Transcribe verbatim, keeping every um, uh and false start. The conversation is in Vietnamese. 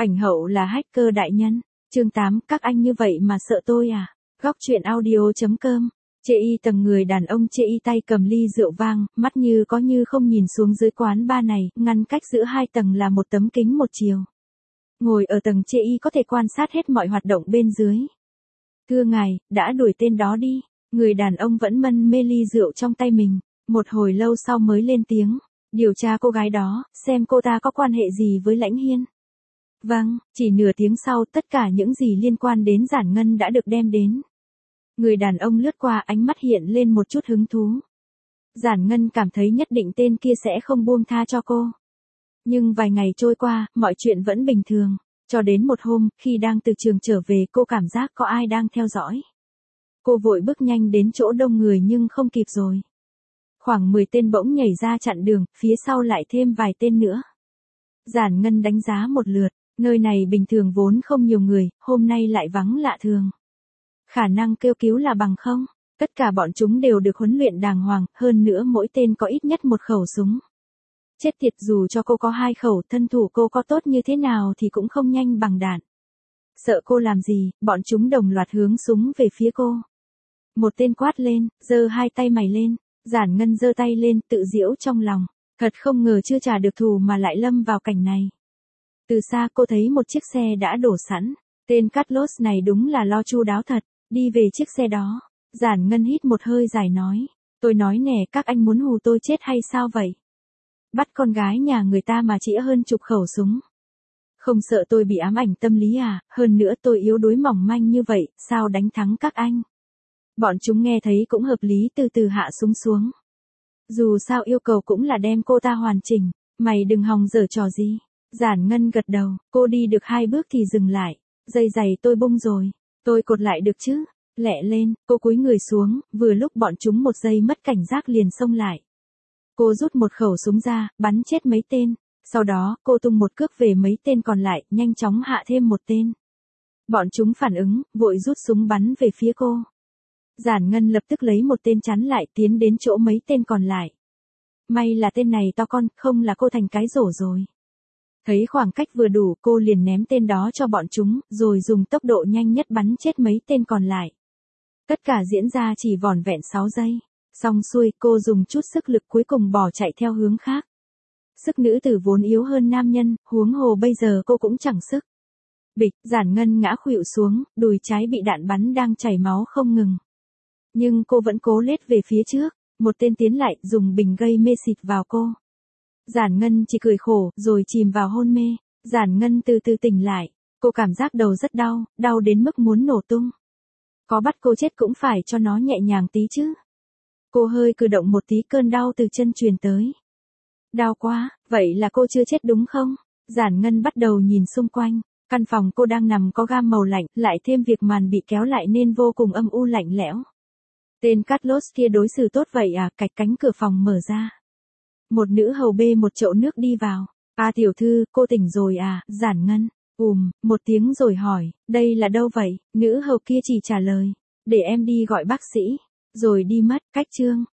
Ảnh hậu là hacker đại nhân. Chương tám, các anh như vậy mà sợ tôi à? Góc truyện audio chấm com. Chê y tầng người đàn ông chê y tay cầm ly rượu vang, mắt như có như không nhìn xuống dưới quán bar này, ngăn cách giữa hai tầng là một tấm kính một chiều. Ngồi ở tầng chê y có thể quan sát hết mọi hoạt động bên dưới. Thưa ngài, đã đuổi tên đó đi. Người đàn ông vẫn mân mê ly rượu trong tay mình, một hồi lâu sau mới lên tiếng. Điều tra cô gái đó, xem cô ta có quan hệ gì với Lãnh Hiên. Vâng, chỉ nửa tiếng sau tất cả những gì liên quan đến Giản Ngân đã được đem đến. Người đàn ông lướt qua, ánh mắt hiện lên một chút hứng thú. Giản Ngân cảm thấy nhất định tên kia sẽ không buông tha cho cô. Nhưng vài ngày trôi qua, mọi chuyện vẫn bình thường. Cho đến một hôm, khi đang từ trường trở về, cô cảm giác có ai đang theo dõi. Cô vội bước nhanh đến chỗ đông người nhưng không kịp rồi. Khoảng mười tên bỗng nhảy ra chặn đường, phía sau lại thêm vài tên nữa. Giản Ngân đánh giá một lượt, nơi này bình thường vốn không nhiều người, hôm nay lại vắng lạ thường. Khả năng kêu cứu là bằng không, tất cả bọn chúng đều được huấn luyện đàng hoàng, hơn nữa mỗi tên có ít nhất một khẩu súng. Chết tiệt, dù cho cô có hai khẩu, thân thủ cô có tốt như thế nào thì cũng không nhanh bằng đạn. Sợ cô làm gì, bọn chúng đồng loạt hướng súng về phía cô. Một tên quát lên, giơ hai tay mày lên. Giản Ngân giơ tay lên, tự giễu trong lòng. Thật không ngờ chưa trả được thù mà lại lâm vào cảnh này. Từ xa cô thấy một chiếc xe đã đổ sẵn. Tên Carlos này đúng là lo chu đáo thật. Đi về chiếc xe đó. Giản Ngân hít một hơi dài nói. Tôi nói nè, các anh muốn hù tôi chết hay sao vậy? Bắt con gái nhà người ta mà chỉ hơn chục khẩu súng. Không sợ tôi bị ám ảnh tâm lý à? Hơn nữa tôi yếu đuối mỏng manh như vậy, sao đánh thắng các anh? Bọn chúng nghe thấy cũng hợp lý, từ từ hạ súng xuống. Dù sao yêu cầu cũng là đem cô ta hoàn chỉnh, mày đừng hòng giở trò gì. Giản Ngân gật đầu, cô đi được hai bước thì dừng lại. Dây giày tôi bung rồi, tôi cột lại được chứ? Lẹ lên, cô cúi người xuống, vừa lúc bọn chúng một giây mất cảnh giác liền xông lại. Cô rút một khẩu súng ra, bắn chết mấy tên. Sau đó, cô tung một cước về mấy tên còn lại, nhanh chóng hạ thêm một tên. Bọn chúng phản ứng, vội rút súng bắn về phía cô. Giản Ngân lập tức lấy một tên chắn lại, tiến đến chỗ mấy tên còn lại. May là tên này to con, không là cô thành cái rổ rồi. Thấy khoảng cách vừa đủ, cô liền ném tên đó cho bọn chúng, rồi dùng tốc độ nhanh nhất bắn chết mấy tên còn lại. Tất cả diễn ra chỉ vỏn vẹn sáu giây. Xong xuôi, cô dùng chút sức lực cuối cùng bỏ chạy theo hướng khác. Sức nữ tử vốn yếu hơn nam nhân, huống hồ bây giờ cô cũng chẳng sức. Bịch, Giản Ngân ngã khuỵu xuống, đùi trái bị đạn bắn đang chảy máu không ngừng. Nhưng cô vẫn cố lết về phía trước, một tên tiến lại, dùng bình gây mê xịt vào cô. Giản Ngân chỉ cười khổ, rồi chìm vào hôn mê. Giản Ngân từ từ tỉnh lại, cô cảm giác đầu rất đau, đau đến mức muốn nổ tung. Có bắt cô chết cũng phải cho nó nhẹ nhàng tí chứ. Cô hơi cử động một tí, cơn đau từ chân truyền tới. Đau quá, vậy là cô chưa chết đúng không? Giản Ngân bắt đầu nhìn xung quanh. Căn phòng cô đang nằm có gam màu lạnh, lại thêm việc màn bị kéo lại nên vô cùng âm u lạnh lẽo. Tên Carlos kia đối xử tốt vậy à? Cạch cánh cửa phòng mở ra. Một nữ hầu bê một chậu nước đi vào. À tiểu thư, cô tỉnh rồi à? Giản Ngân, ùm, một tiếng rồi hỏi, đây là đâu vậy? Nữ hầu kia chỉ trả lời, để em đi gọi bác sĩ, rồi đi mất. Cách chương.